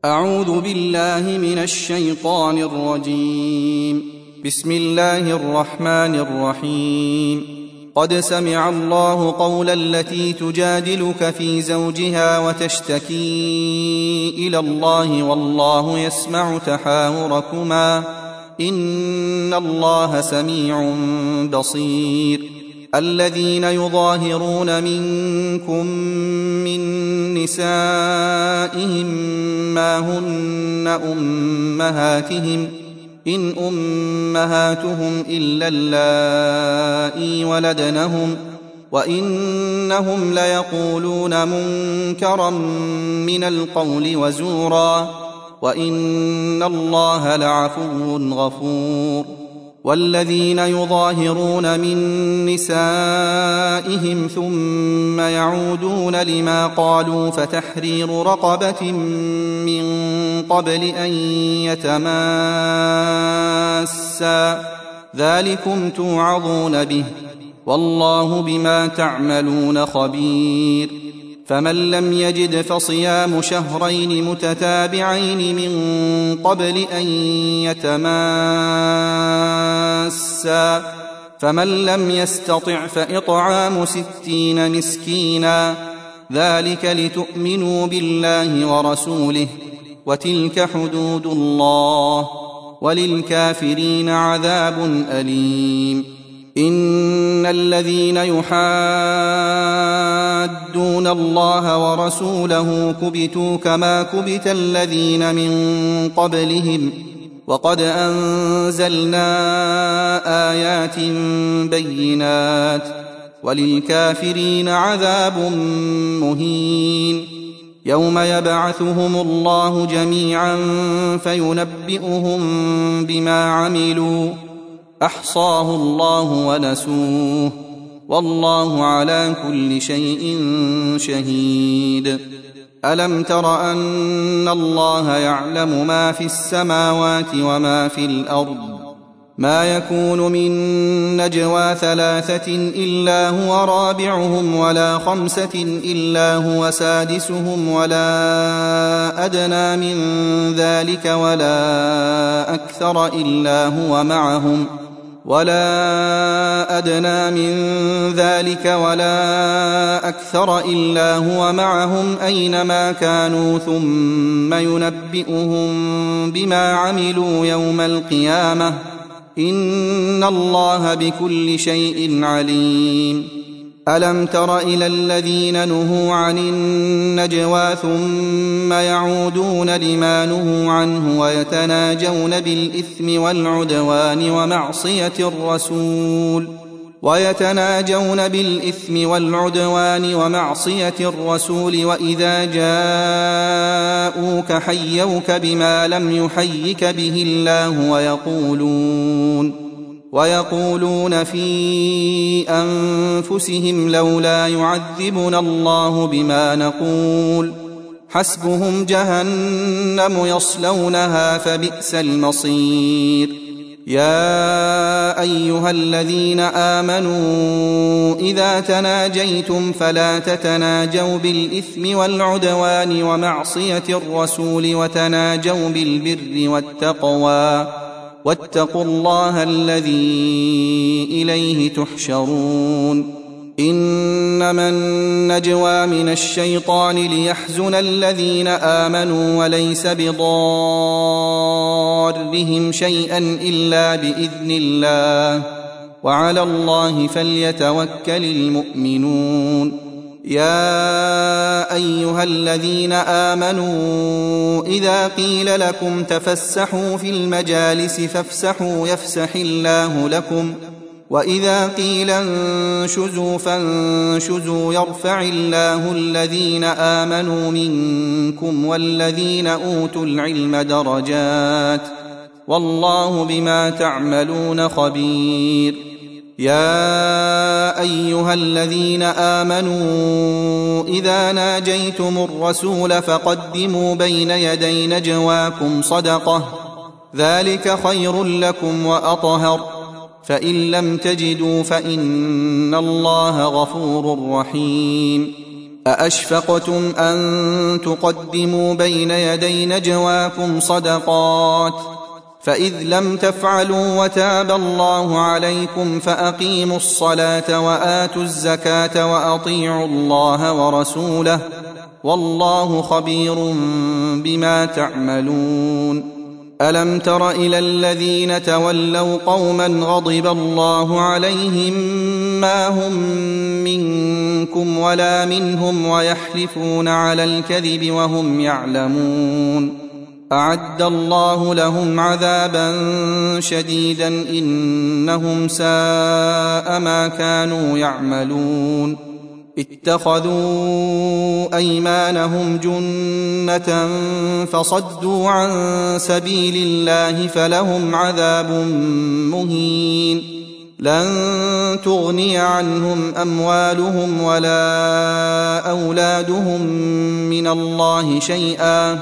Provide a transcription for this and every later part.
أعوذ بالله من الشيطان الرجيم. بسم الله الرحمن الرحيم. قد سمع الله قول التي تجادلك في زوجها وتشتكي إلى الله والله يسمع تحاوركما إن الله سميع بصير. الذين يظاهرون منكم من نسائهم ما هن أمهاتهم إن أمهاتهم إلا اللائي ولدنهم وإنهم ليقولون منكرا من القول وزورا وإن الله لعفو غفور. والذين يظاهرون من نسائهم ثم يعودون لما قالوا فتحرير رقبة من قبل أن يتماسا ذلكم توعظون به والله بما تعملون خبير. فمن لم يجد فصيام شهرين متتابعين من قبل أن يتماسا فمن لم يستطع فإطعام 60 مسكينا ذلك لتؤمنوا بالله ورسوله وتلك حدود الله وللكافرين عذاب أليم. إن الذين يحادون الله ورسوله كبتوا كما كبت الذين من قبلهم وقد أنزلنا آيات بينات وللكافرين عذاب مهين. يوم يبعثهم الله جميعا فينبئهم بما عملوا أحصاه الله ونسوه والله على كل شيء شهيد. ألم تر أن الله يعلم ما في السماوات وما في الأرض ما يكون من نجوى 3 إلا هو رابعهم ولا 5 إلا هو سادسهم ولا أدنى من ذلك ولا أكثر إلا هو معهم أينما كانوا ثم ينبئهم بما عملوا يوم القيامة إن الله بكل شيء عليم. ألم تر إلى الذين نهوا عن النجوى ثم يعودون لما نهوا عنه ويتناجون بالإثم والعدوان ومعصية الرسول وإذا جاءوك حيوك بما لم يحيك به الله ويقولون في أنفسهم لولا يعذبنا الله بما نقول حسبهم جهنم يصلونها فبئس المصير. يا أيها الذين آمنوا إذا تناجيتم فلا تتناجوا بالإثم والعدوان ومعصية الرسول وتناجوا بالبر والتقوى واتقوا الله الذي إليه تحشرون. إنما النجوى من الشيطان ليحزن الذين آمنوا وليس بضارهم شيئا إلا بإذن الله وعلى الله فليتوكل المؤمنون. يا أيها الذين آمنوا إذا قيل لكم تفسحوا في المجالس فافسحوا يفسح الله لكم وإذا قيل انشزوا فانشزوا يرفع الله الذين آمنوا منكم والذين أوتوا العلم درجات والله بما تعملون خبير. يا أيها الذين آمنوا إذا ناجيتم الرسول فقدموا بين يدي نجواكم صدقة ذلك خير لكم وأطهر فإن لم تجدوا فإن الله غفور رحيم. أأشفقتم أن تقدموا بين يدي نجواكم صدقات فإذ لم تفعلوا وتاب الله عليكم فأقيموا الصلاة وآتوا الزكاة وأطيعوا الله ورسوله والله خبير بما تعملون. ألم تر إلى الذين تولوا قوما غضب الله عليهم ما هم منكم ولا منهم ويحلفون على الكذب وهم يعلمون أعد الله لهم عذابا شديدا إنهم ساء ما كانوا يعملون. اتخذوا أيمانهم جنة فصدوا عن سبيل الله فلهم عذاب مهين لن تغني عنهم أموالهم ولا أولادهم من الله شيئا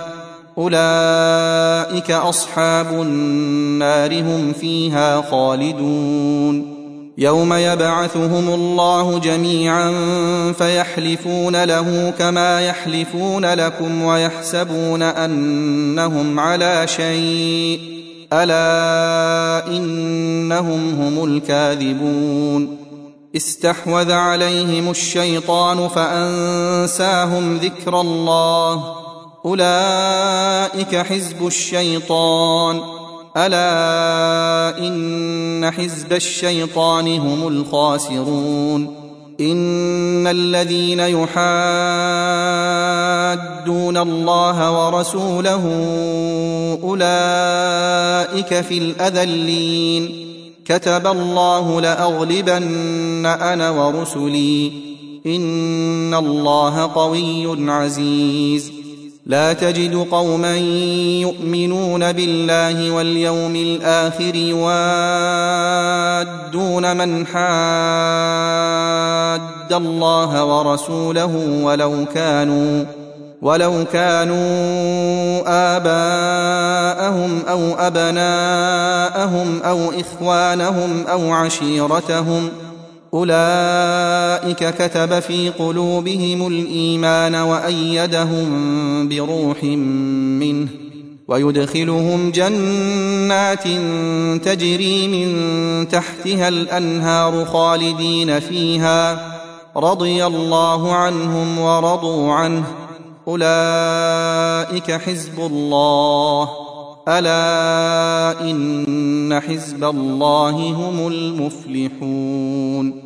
أولئك أصحاب النار هم فيها خالدون. يوم يبعثهم الله جميعا فيحلفون له كما يحلفون لكم ويحسبون أنهم على شيء ألا إنهم هم الكاذبون. استحوذ عليهم الشيطان فأنساهم ذكر الله أولئك حزب الشيطان ألا إن حزب الشيطان هم الخاسرون. إن الذين يحادون الله ورسوله أولئك في الأذلين كتب الله لأغلبن أنا ورسلي إن الله قوي عزيز. لا تجد قوما يؤمنون بالله واليوم الآخر يوادون من حاد الله ورسوله ولو كانوا آباءهم أو أبناءهم أو إخوانهم أو عشيرتهم أولئك كتب في قلوبهم الإيمان وأيدهم بروح منه ويدخلهم جنات تجري من تحتها الأنهار خالدين فيها رضي الله عنهم ورضوا عنه أولئك حزب الله ألا إن حزب الله هم المفلحون.